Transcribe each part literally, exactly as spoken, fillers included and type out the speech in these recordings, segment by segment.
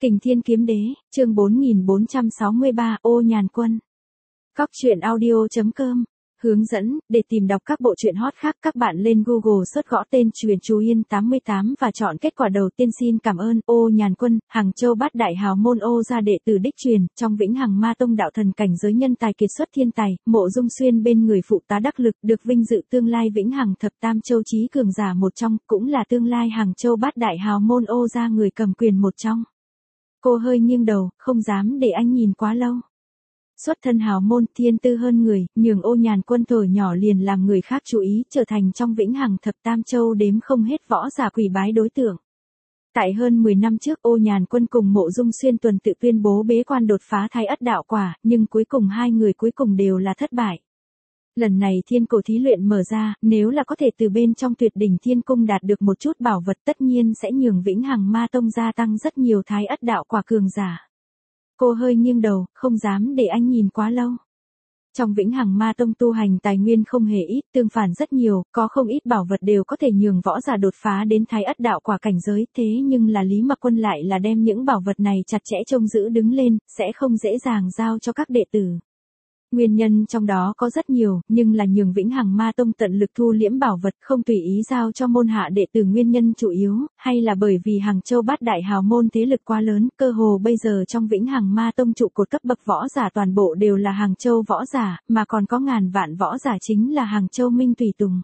Kình Thiên Kiếm Đế, chương bốn nghìn bốn trăm sáu mươi ba, Ô Nhàn Quân. Cóc truyện audio chấm com. Hướng dẫn, để tìm đọc các bộ truyện hot khác các bạn lên Google search gõ tên Truyện Chú Yên tám mươi tám và chọn kết quả đầu tiên. Xin cảm ơn. Ô Nhàn Quân, Hàng Châu Bát Đại Hào Môn Ô gia đệ tử đích truyền, trong Vĩnh Hằng Ma Tông đạo thần cảnh giới nhân tài kiệt xuất thiên tài, Mộ Dung Xuyên bên người phụ tá đắc lực, được vinh dự tương lai Vĩnh Hằng thập tam châu chí cường giả một trong, cũng là tương lai Hàng Châu Bát Đại Hào Môn Ô gia người cầm quyền một trong. Cô hơi nghiêng đầu, không dám để anh nhìn quá lâu. Xuất thân hào môn, thiên tư hơn người, nhường Ô Nhàn Quân thổi nhỏ liền làm người khác chú ý, trở thành trong Vĩnh Hằng thập tam châu đếm không hết võ giả quỳ bái đối tượng. Tại hơn mười năm trước, Ô Nhàn Quân cùng Mộ Dung Xuyên tuần tự tuyên bố bế quan đột phá Thái Ất đạo quả, nhưng cuối cùng hai người cuối cùng đều là thất bại. Lần này thiên cổ thí luyện mở ra, nếu là có thể từ bên trong tuyệt đỉnh thiên cung đạt được một chút bảo vật tất nhiên sẽ nhường Vĩnh Hằng Ma Tông gia tăng rất nhiều Thái Ất đạo quả cường giả. Cô hơi nghiêng đầu, không dám để anh nhìn quá lâu. Trong Vĩnh Hằng Ma Tông tu hành tài nguyên không hề ít, tương phản rất nhiều, có không ít bảo vật đều có thể nhường võ giả đột phá đến Thái Ất đạo quả cảnh giới, thế nhưng là Lý Mặc Quân lại là đem những bảo vật này chặt chẽ trông giữ đứng lên, sẽ không dễ dàng giao cho các đệ tử. Nguyên nhân trong đó có rất nhiều, nhưng là nhường Vĩnh Hằng Ma Tông tận lực thu liễm bảo vật không tùy ý giao cho môn hạ đệ tử nguyên nhân chủ yếu, hay là bởi vì Hàng Châu Bát Đại Hào Môn thế lực quá lớn, cơ hồ bây giờ trong Vĩnh Hằng Ma Tông trụ cột cấp bậc võ giả toàn bộ đều là Hàng Châu võ giả, mà còn có ngàn vạn võ giả chính là Hàng Châu Minh tùy tùng.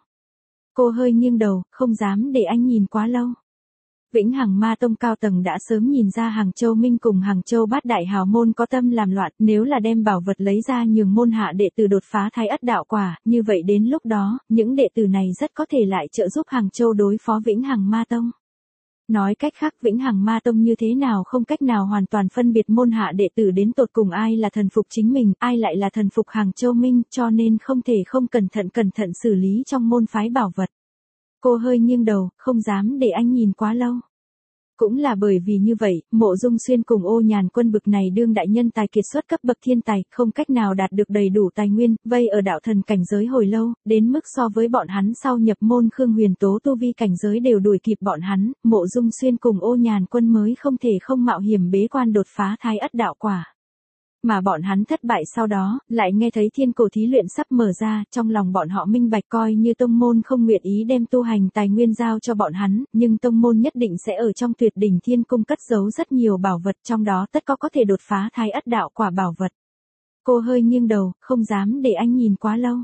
Cô hơi nghiêng đầu, không dám để anh nhìn quá lâu. Vĩnh Hằng Ma Tông cao tầng đã sớm nhìn ra Hàng Châu Minh cùng Hàng Châu Bát Đại Hào Môn có tâm làm loạn, nếu là đem bảo vật lấy ra nhường môn hạ đệ tử đột phá Thái Ất đạo quả, như vậy đến lúc đó, những đệ tử này rất có thể lại trợ giúp Hàng Châu đối phó Vĩnh Hằng Ma Tông. Nói cách khác Vĩnh Hằng Ma Tông như thế nào không cách nào hoàn toàn phân biệt môn hạ đệ tử đến tột cùng ai là thần phục chính mình, ai lại là thần phục Hàng Châu Minh, cho nên không thể không cẩn thận cẩn thận xử lý trong môn phái bảo vật. Cô hơi nghiêng đầu, không dám để anh nhìn quá lâu. Cũng là bởi vì như vậy, Mộ Dung Xuyên cùng Ô Nhàn Quân bực này đương đại nhân tài kiệt xuất cấp bậc thiên tài, không cách nào đạt được đầy đủ tài nguyên, vây ở đạo thần cảnh giới hồi lâu, đến mức so với bọn hắn sau nhập môn Khương Huyền Tố tu vi cảnh giới đều đuổi kịp bọn hắn, Mộ Dung Xuyên cùng Ô Nhàn Quân mới không thể không mạo hiểm bế quan đột phá Thái Ất đạo quả. Mà bọn hắn thất bại sau đó, lại nghe thấy thiên cổ thí luyện sắp mở ra, trong lòng bọn họ minh bạch coi như tông môn không nguyện ý đem tu hành tài nguyên giao cho bọn hắn, nhưng tông môn nhất định sẽ ở trong tuyệt đỉnh thiên cung cất giấu rất nhiều bảo vật, trong đó tất có có thể đột phá Thái Ất đạo quả bảo vật. Cô hơi nghiêng đầu, không dám để anh nhìn quá lâu.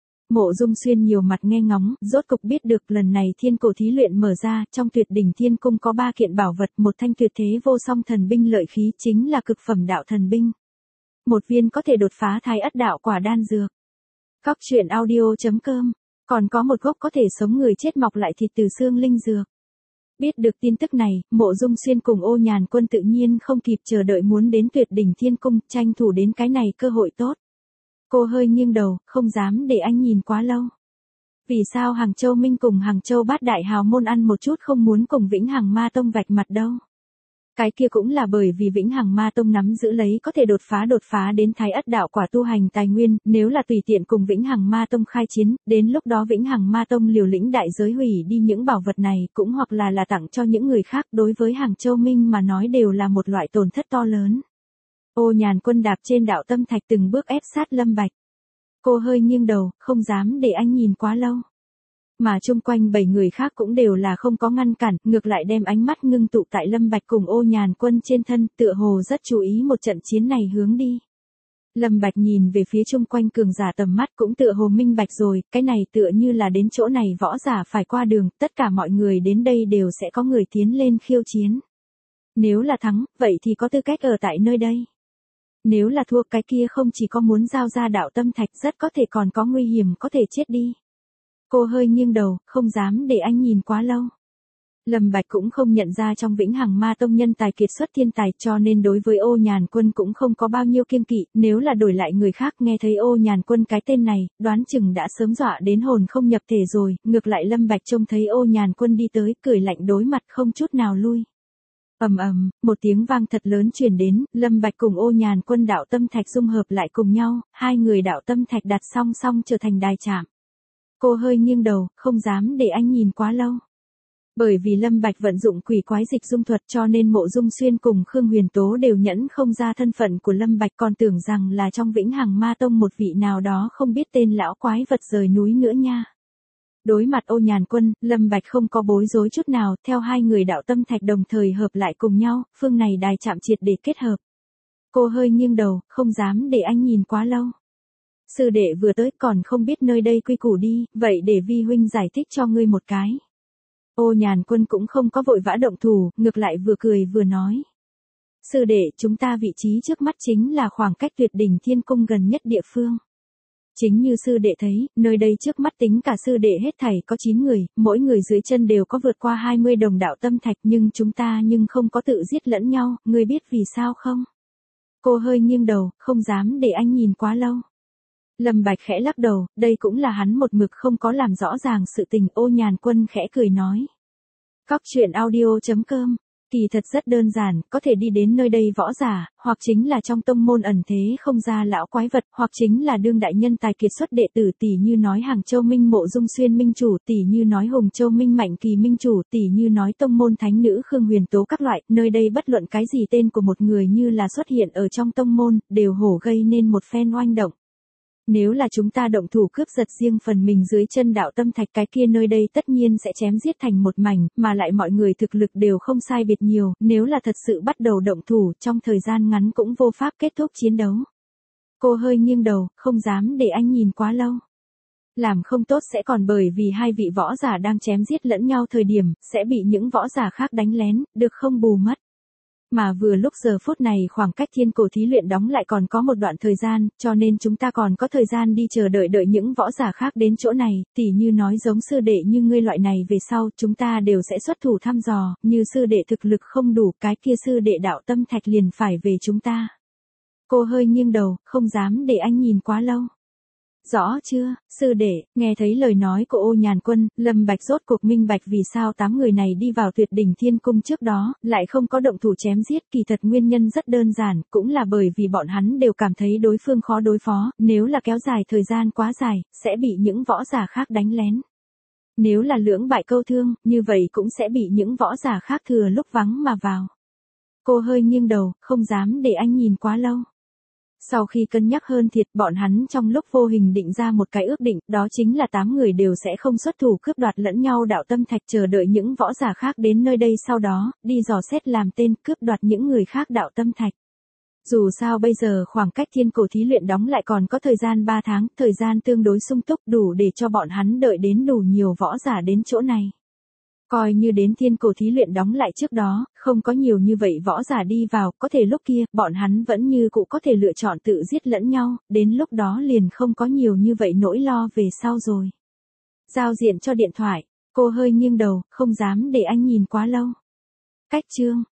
Mộ Dung Xuyên nhiều mặt nghe ngóng, rốt cục biết được lần này thiên cổ thí luyện mở ra, trong tuyệt đỉnh thiên cung có ba kiện bảo vật, một thanh tuyệt thế vô song thần binh lợi khí chính là cực phẩm đạo thần binh. Một viên có thể đột phá Thái Ất đạo quả đan dược. Cóc truyện audio chấm com. Còn có một gốc có thể sống người chết mọc lại thịt từ xương linh dược. Biết được tin tức này, Mộ Dung Xuyên cùng Ô Nhàn Quân tự nhiên không kịp chờ đợi muốn đến tuyệt đỉnh thiên cung, tranh thủ đến cái này cơ hội tốt. Cô hơi nghiêng đầu, không dám để anh nhìn quá lâu. Vì sao Hàng Châu Minh cùng Hàng Châu Bát Đại Hào Môn ăn một chút không muốn cùng Vĩnh Hằng Ma Tông vạch mặt đâu? Cái kia cũng là bởi vì Vĩnh Hằng Ma Tông nắm giữ lấy có thể đột phá đột phá đến Thái Ất đạo quả tu hành tài nguyên, nếu là tùy tiện cùng Vĩnh Hằng Ma Tông khai chiến, đến lúc đó Vĩnh Hằng Ma Tông liều lĩnh đại giới hủy đi những bảo vật này, cũng hoặc là là tặng cho những người khác, đối với Hàng Châu Minh mà nói đều là một loại tổn thất to lớn. Ô Nhàn Quân đạp trên đạo tâm thạch từng bước ép sát Lâm Bạch. Cô hơi nghiêng đầu, không dám để anh nhìn quá lâu. Mà chung quanh bảy người khác cũng đều là không có ngăn cản, ngược lại đem ánh mắt ngưng tụ tại Lâm Bạch cùng Ô Nhàn Quân trên thân, tựa hồ rất chú ý một trận chiến này hướng đi. Lâm Bạch nhìn về phía chung quanh cường giả tầm mắt cũng tựa hồ minh bạch rồi, cái này tựa như là đến chỗ này võ giả phải qua đường, tất cả mọi người đến đây đều sẽ có người tiến lên khiêu chiến. Nếu là thắng, vậy thì có tư cách ở tại nơi đây. Nếu là thua cái kia không chỉ có muốn giao ra đạo tâm thạch rất có thể còn có nguy hiểm có thể chết đi. Cô hơi nghiêng đầu, không dám để anh nhìn quá lâu. Lâm Bạch cũng không nhận ra trong Vĩnh Hằng Ma Tông nhân tài kiệt xuất thiên tài, cho nên đối với Ô Nhàn Quân cũng không có bao nhiêu kiêng kỵ, nếu là đổi lại người khác nghe thấy Ô Nhàn Quân cái tên này, đoán chừng đã sớm dọa đến hồn không nhập thể rồi, ngược lại Lâm Bạch trông thấy Ô Nhàn Quân đi tới, cười lạnh đối mặt không chút nào lui. Ầm ầm, một tiếng vang thật lớn truyền đến, Lâm Bạch cùng Ô Nhàn Quân đạo tâm thạch dung hợp lại cùng nhau, hai người đạo tâm thạch đặt song song trở thành đài chạm. Cô hơi nghiêng đầu, không dám để anh nhìn quá lâu. Bởi vì Lâm Bạch vận dụng quỷ quái dịch dung thuật cho nên Mộ Dung Xuyên cùng Khương Huyền Tố đều nhẫn không ra thân phận của Lâm Bạch, còn tưởng rằng là trong Vĩnh Hằng Ma Tông một vị nào đó không biết tên lão quái vật rời núi nữa nha. Đối mặt Ô Nhàn Quân, Lâm Bạch không có bối rối chút nào, theo hai người đạo tâm thạch đồng thời hợp lại cùng nhau, phương này đài chạm triệt để kết hợp. Cô hơi nghiêng đầu, không dám để anh nhìn quá lâu. Sư đệ vừa tới còn không biết nơi đây quy củ đi, vậy để vi huynh giải thích cho ngươi một cái. Ô Nhàn Quân cũng không có vội vã động thủ, ngược lại vừa cười vừa nói. Sư đệ, chúng ta vị trí trước mắt chính là khoảng cách Tuyệt Đỉnh Thiên Cung gần nhất địa phương. Chính như sư đệ thấy, nơi đây trước mắt tính cả sư đệ hết thảy có chín người, mỗi người dưới chân đều có vượt qua hai mươi đồng đạo tâm thạch, nhưng chúng ta nhưng không có tự giết lẫn nhau, ngươi biết vì sao không? Cô hơi nghiêng đầu, không dám để anh nhìn quá lâu. Lâm Bạch khẽ lắc đầu, đây cũng là hắn một mực không có làm rõ ràng sự tình. Ô Nhàn Quân khẽ cười nói. Cóc truyện audio chấm com. Kỳ thật rất đơn giản, có thể đi đến nơi đây võ giả, hoặc chính là trong tông môn ẩn thế không ra lão quái vật, hoặc chính là đương đại nhân tài kiệt xuất đệ tử, tỷ như nói Hàng Châu Minh Mộ Dung Xuyên minh chủ, tỷ như nói Hùng Châu Minh Mạnh Kỳ minh chủ, tỷ như nói tông môn thánh nữ Khương Huyền Tố các loại, nơi đây bất luận cái gì tên của một người như là xuất hiện ở trong tông môn, đều hổ gây nên một phen oanh động. Nếu là chúng ta động thủ cướp giật riêng phần mình dưới chân đạo tâm thạch, cái kia nơi đây tất nhiên sẽ chém giết thành một mảnh, mà lại mọi người thực lực đều không sai biệt nhiều, nếu là thật sự bắt đầu động thủ, trong thời gian ngắn cũng vô pháp kết thúc chiến đấu. Cô hơi nghiêng đầu, không dám để anh nhìn quá lâu. Làm không tốt sẽ còn bởi vì hai vị võ giả đang chém giết lẫn nhau thời điểm, sẽ bị những võ giả khác đánh lén, được không bù mất. Mà vừa lúc giờ phút này khoảng cách thiên cổ thí luyện đóng lại còn có một đoạn thời gian, cho nên chúng ta còn có thời gian đi chờ đợi đợi những võ giả khác đến chỗ này, tỉ như nói giống sư đệ như ngươi loại này về sau, chúng ta đều sẽ xuất thủ thăm dò, như sư đệ thực lực không đủ, cái kia sư đệ đạo tâm thạch liền phải về chúng ta. Cô hơi nghiêng đầu, không dám để anh nhìn quá lâu. Rõ chưa, sư đệ, nghe thấy lời nói của Ô Nhàn Quân, Lâm Bạch rốt cuộc minh bạch vì sao tám người này đi vào Tuyệt Đỉnh Thiên Cung trước đó, lại không có động thủ chém giết, kỳ thật nguyên nhân rất đơn giản, cũng là bởi vì bọn hắn đều cảm thấy đối phương khó đối phó, nếu là kéo dài thời gian quá dài, sẽ bị những võ giả khác đánh lén. Nếu là lưỡng bại câu thương, như vậy cũng sẽ bị những võ giả khác thừa lúc vắng mà vào. Cô hơi nghiêng đầu, không dám để anh nhìn quá lâu. Sau khi cân nhắc hơn thiệt, bọn hắn trong lúc vô hình định ra một cái ước định, đó chính là tám người đều sẽ không xuất thủ cướp đoạt lẫn nhau đạo tâm thạch, chờ đợi những võ giả khác đến nơi đây sau đó, đi dò xét làm tên cướp đoạt những người khác đạo tâm thạch. Dù sao bây giờ khoảng cách thiên cổ thí luyện đóng lại còn có thời gian ba tháng, thời gian tương đối sung túc đủ để cho bọn hắn đợi đến đủ nhiều võ giả đến chỗ này. Coi như đến thiên cổ thí luyện đóng lại trước đó, không có nhiều như vậy võ giả đi vào, có thể lúc kia, bọn hắn vẫn như cũ có thể lựa chọn tự giết lẫn nhau, đến lúc đó liền không có nhiều như vậy nỗi lo về sau rồi. Giao diện cho điện thoại, cô hơi nghiêng đầu, không dám để anh nhìn quá lâu. Cách chương.